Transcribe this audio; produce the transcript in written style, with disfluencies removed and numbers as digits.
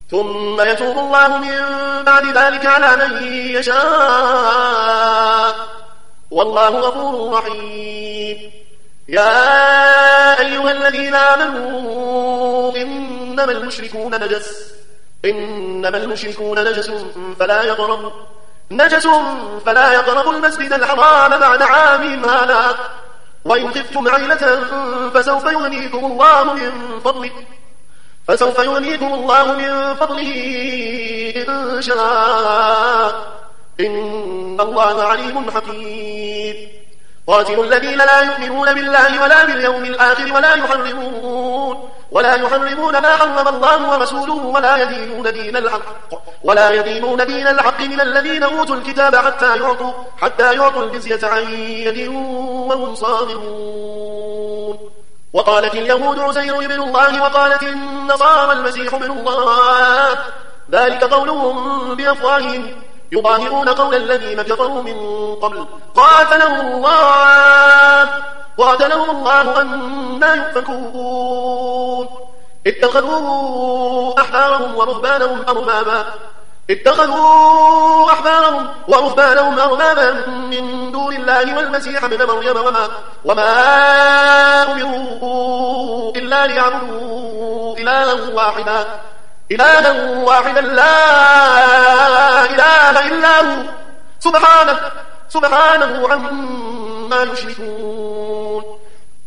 ثم يتوب الله من بعد ذلك على من يشاء والله غفور رحيم. يا أيها الذين آمنوا إنما المشركون نجس فلا يقربوا المسجد الحرام بعد عامهم هذا وإن خفتم عيلة فسوف يغنيكم الله من فضله إن شاء إن الله عليم حكيم. قاتلوا الذين لا يؤمنون بالله ولا باليوم الآخر ولا يحرمون ما حرم الله ورسوله ولا يدينون دين الحق من الذين أوتوا الكتاب حتى يعطوا الجزية عن يد وهم صاغرون. وقالت اليهود عزير ابن الله وقالت النصارى المسيح ابن الله ذلك قولهم بأفواههم يظاهرون قول الذين كفروا من قبل قاتلهم الله أنى يؤفكون. اتخذوا أحبارهم ورهبانهم أربابا من دون الله والمسيح ابن مريم وما أمروا إلا ليعبدوا إلها واحدا لا إله إلا هو سبحانه عما يشركون.